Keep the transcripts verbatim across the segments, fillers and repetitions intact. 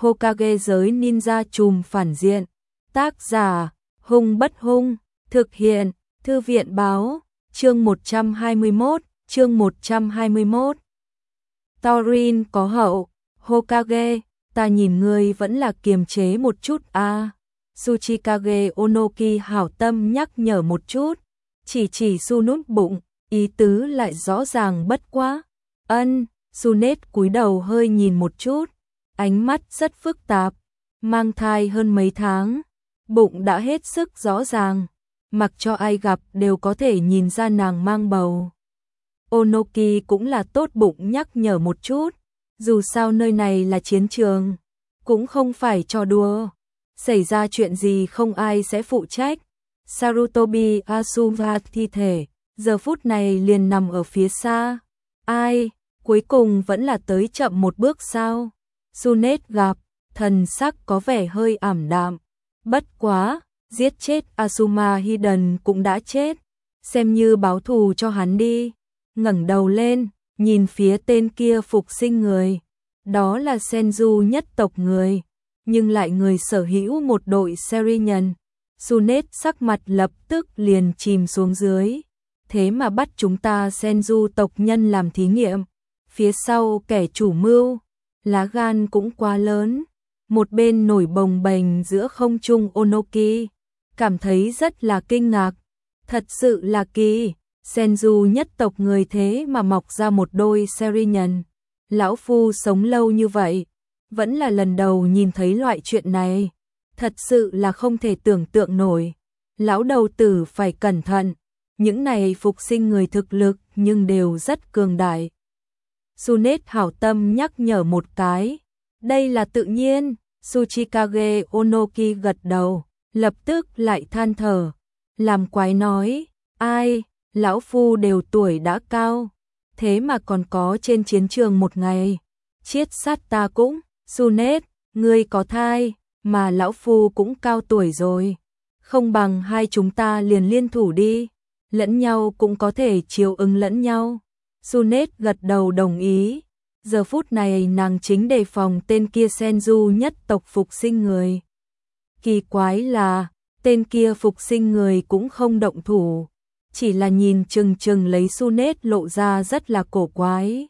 Hokage giới ninja trùm phản diện. Tác giả, Hung Bất Hung, thực hiện, Thư viện báo, chương một trăm hai mươi mốt, chương một trăm hai mươi mốt. Taurin có hậu, Hokage, ta nhìn ngươi vẫn là kiềm chế một chút a. À. Tsuchikage Onoki hảo tâm nhắc nhở một chút, chỉ chỉ Su nút bụng, ý tứ lại rõ ràng bất quá. Ân, Sunet cúi đầu hơi nhìn một chút, ánh mắt rất phức tạp, mang thai hơn mấy tháng, bụng đã hết sức rõ ràng, mặc cho ai gặp đều có thể nhìn ra nàng mang bầu. Onoki cũng là tốt bụng nhắc nhở một chút, dù sao nơi này là chiến trường, cũng không phải trò đùa, xảy ra chuyện gì không ai sẽ phụ trách. Sarutobi Asuva thi thể, giờ phút này liền nằm ở phía xa. Ai, cuối cùng vẫn là tới chậm một bước sao? Sunet gặp, thần sắc có vẻ hơi ảm đạm. Bất quá, giết chết Asuma Hiden cũng đã chết, xem như báo thù cho hắn đi. Ngẩng đầu lên, nhìn phía tên kia phục sinh người. Đó là Senju nhất tộc người, nhưng lại người sở hữu một đội Serinhân. Sunet sắc mặt lập tức liền chìm xuống dưới. Thế mà bắt chúng ta Senju tộc nhân làm thí nghiệm. Phía sau kẻ chủ mưu, lá gan cũng quá lớn. Một bên nổi bồng bềnh giữa không trung Onoki, cảm thấy rất là kinh ngạc. Thật sự là kỳ, Senju nhất tộc người thế mà mọc ra một đôi Serinhân. Lão phu sống lâu như vậy, vẫn là lần đầu nhìn thấy loại chuyện này. Thật sự là không thể tưởng tượng nổi. Lão đầu tử phải cẩn thận, những này phục sinh người thực lực nhưng đều rất cường đại. Sunet hảo tâm nhắc nhở một cái, đây là tự nhiên. Tsuchikage Onoki gật đầu, lập tức lại than thở, làm quái nói, ai, lão phu đều tuổi đã cao, thế mà còn có trên chiến trường một ngày, chiết sát ta cũng. Sunet, ngươi có thai, mà lão phu cũng cao tuổi rồi, không bằng hai chúng ta liền liên thủ đi, lẫn nhau cũng có thể chiều ứng lẫn nhau. Sunet gật đầu đồng ý. Giờ phút này nàng chính đề phòng tên kia Senju nhất tộc phục sinh người. Kỳ quái là, tên kia phục sinh người cũng không động thủ, chỉ là nhìn chừng chừng lấy Sunet lộ ra rất là cổ quái.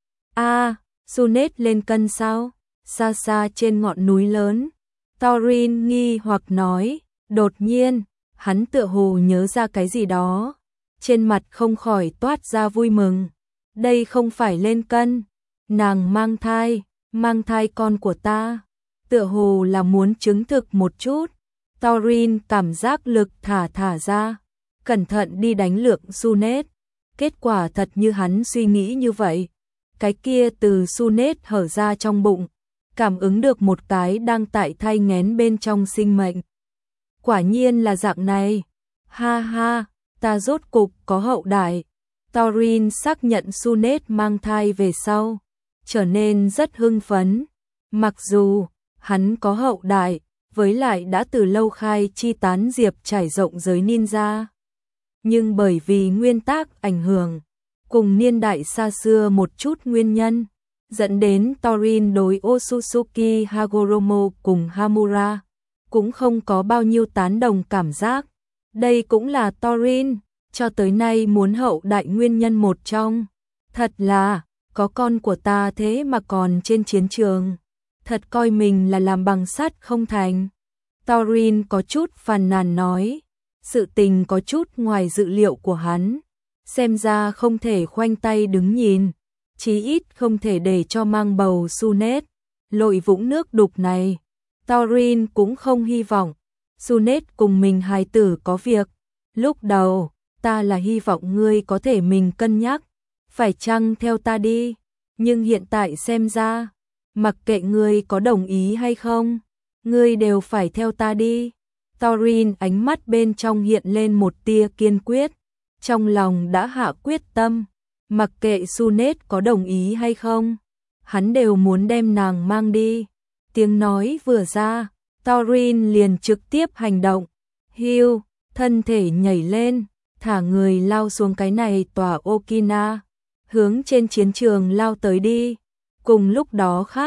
A, à, Sunet lên cân sao? Xa xa trên ngọn núi lớn, Taurin nghi hoặc nói, đột nhiên, hắn tựa hồ nhớ ra cái gì đó, trên mặt không khỏi toát ra vui mừng. Đây không phải lên cân, nàng mang thai, mang thai con của ta, tựa hồ là muốn chứng thực một chút. Taurin cảm giác lực thả thả ra, cẩn thận đi đánh lượng Sunet. Kết quả thật như hắn suy nghĩ như vậy, cái kia từ Sunet hở ra trong bụng, cảm ứng được một cái đang tại thai nghén bên trong sinh mệnh. Quả nhiên là dạng này, ha ha, ta rốt cục có hậu đại. Taurin xác nhận Sunet mang thai về sau, trở nên rất hưng phấn. Mặc dù hắn có hậu đại, với lại đã từ lâu khai chi tán diệp trải rộng giới ninja, nhưng bởi vì nguyên tắc ảnh hưởng, cùng niên đại xa xưa một chút nguyên nhân, dẫn đến Taurin đối Otsutsuki Hagoromo cùng Hamura cũng không có bao nhiêu tán đồng cảm giác. Đây cũng là Taurin cho tới nay muốn hậu đại nguyên nhân một trong. Thật là, có con của ta thế mà còn trên chiến trường, thật coi mình là làm bằng sắt không thành. Taurin có chút phàn nàn nói, sự tình có chút ngoài dự liệu của hắn, xem ra không thể khoanh tay đứng nhìn, chí ít không thể để cho mang bầu Sunet lội vũng nước đục này. Taurin cũng không hy vọng Sunet cùng mình hài tử có việc. Lúc đầu, ta là hy vọng ngươi có thể mình cân nhắc, phải chăng theo ta đi, nhưng hiện tại xem ra, mặc kệ ngươi có đồng ý hay không, ngươi đều phải theo ta đi. Taurin ánh mắt bên trong hiện lên một tia kiên quyết, trong lòng đã hạ quyết tâm, mặc kệ Sunet có đồng ý hay không, hắn đều muốn đem nàng mang đi. Tiếng nói vừa ra, Taurin liền trực tiếp hành động, hiu, thân thể nhảy lên, thả người lao xuống cái này tòa Okina, hướng trên chiến trường lao tới đi. Cùng lúc đó khác,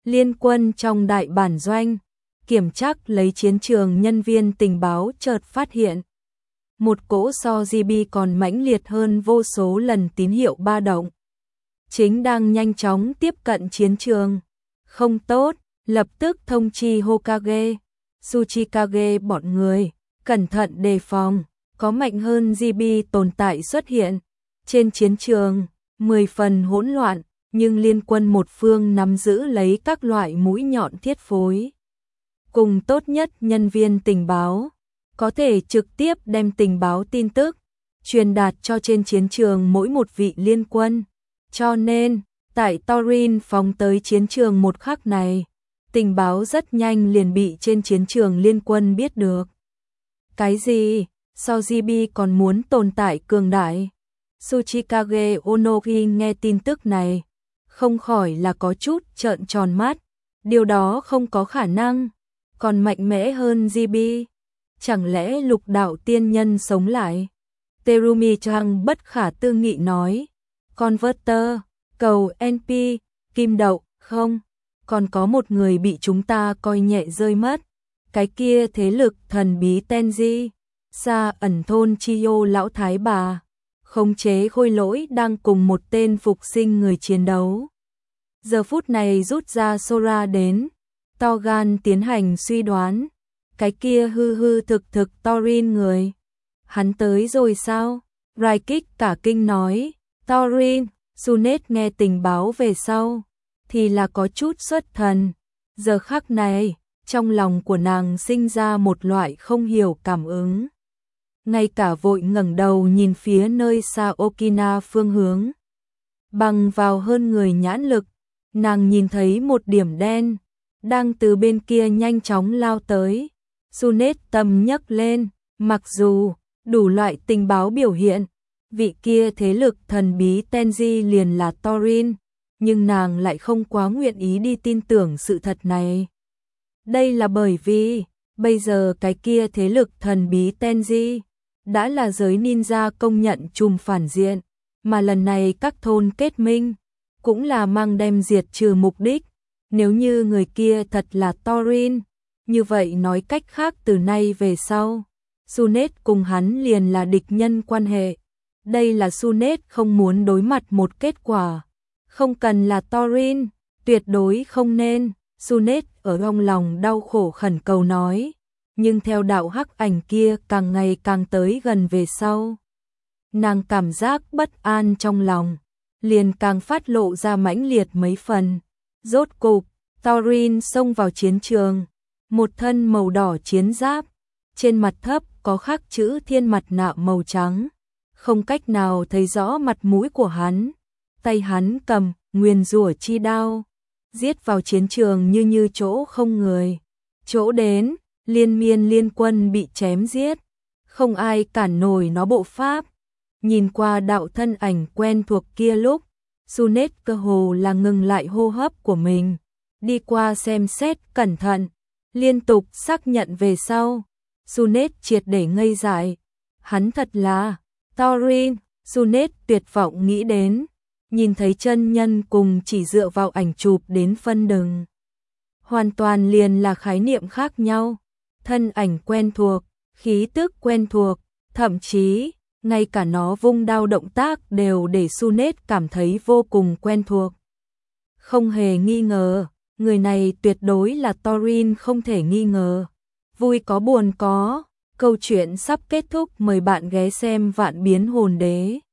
Liên quân trong đại bản doanh, kiểm tra lấy chiến trường, nhân viên tình báo chợt phát hiện một cỗ so giê bê còn mãnh liệt hơn vô số lần tín hiệu ba động. Chính đang nhanh chóng tiếp cận chiến trường. Không tốt, lập tức thông chi Hokage, Tsuchikage bọn người, cẩn thận đề phòng, có mạnh hơn giê bê tồn tại xuất hiện. Trên chiến trường, mười phần hỗn loạn, nhưng liên quân một phương nắm giữ lấy các loại mũi nhọn thiết phối. Cùng tốt nhất nhân viên tình báo, có thể trực tiếp đem tình báo tin tức, truyền đạt cho trên chiến trường mỗi một vị liên quân. Cho nên, tại Thorin phóng tới chiến trường một khắc này, tình báo rất nhanh liền bị trên chiến trường liên quân biết được. Cái gì? So giê bê còn muốn tồn tại cường đại? Tsuchikage Onogi nghe tin tức này, không khỏi là có chút trợn tròn mắt. Điều đó không có khả năng, còn mạnh mẽ hơn giê bê. Chẳng lẽ lục đạo tiên nhân sống lại? Terumi Chang bất khả tư nghị nói. Converter, cầu en pê, kim đậu, không? Còn có một người bị chúng ta coi nhẹ rơi mất. Cái kia thế lực thần bí Tenji, xa ẩn thôn Chiyo lão thái bà, khống chế khôi lỗi đang cùng một tên phục sinh người chiến đấu. Giờ phút này rút ra Sora đến, to gan tiến hành suy đoán. Cái kia hư hư thực thực Thorin người. Hắn tới rồi sao? Raikik cả kinh nói. Thorin, Sunet nghe tình báo về sau, thì là có chút xuất thần. Giờ khắc này, trong lòng của nàng sinh ra một loại không hiểu cảm ứng. Ngay cả vội ngẩng đầu nhìn phía nơi xa Okina phương hướng. Bằng vào hơn người nhãn lực, nàng nhìn thấy một điểm đen, đang từ bên kia nhanh chóng lao tới. Sunet tâm nhấc lên, mặc dù đủ loại tình báo biểu hiện, vị kia thế lực thần bí Tenji liền là Thorin, nhưng nàng lại không quá nguyện ý đi tin tưởng sự thật này. Đây là bởi vì, bây giờ cái kia thế lực thần bí Tenji đã là giới ninja công nhận trùm phản diện, mà lần này các thôn kết minh, cũng là mang đem diệt trừ mục đích. Nếu như người kia thật là Thorin, như vậy nói cách khác từ nay về sau, Sunet cùng hắn liền là địch nhân quan hệ. Đây là Sunet không muốn đối mặt một kết quả. Không cần là Thorin, tuyệt đối không nên. Sunet ở trong lòng đau khổ khẩn cầu nói. Nhưng theo đạo hắc ảnh kia càng ngày càng tới gần về sau, nàng cảm giác bất an trong lòng, liền càng phát lộ ra mãnh liệt mấy phần. Rốt cục, Thorin xông vào chiến trường, một thân màu đỏ chiến giáp, trên mặt thấp có khắc chữ thiên mặt nạ màu trắng, không cách nào thấy rõ mặt mũi của hắn. Tay hắn cầm nguyền rủa chi đao, giết vào chiến trường như như chỗ không người. Chỗ đến, liên miên liên quân bị chém giết, không ai cản nổi nó bộ pháp. Nhìn qua đạo thân ảnh quen thuộc kia lúc, Sunet cơ hồ là ngừng lại hô hấp của mình, đi qua xem xét cẩn thận, liên tục xác nhận về sau. Sunet triệt để ngây dại. Hắn thật là Thorin. Sunet tuyệt vọng nghĩ đến, nhìn thấy chân nhân cùng chỉ dựa vào ảnh chụp đến phân đừng. Hoàn toàn liền là khái niệm khác nhau. Thân ảnh quen thuộc, khí tức quen thuộc, thậm chí, ngay cả nó vung đao động tác đều để Sunet cảm thấy vô cùng quen thuộc. Không hề nghi ngờ, người này tuyệt đối là Thorin không thể nghi ngờ. Vui có buồn có, câu chuyện sắp kết thúc, mời bạn ghé xem Vạn Biến Hồn Đế.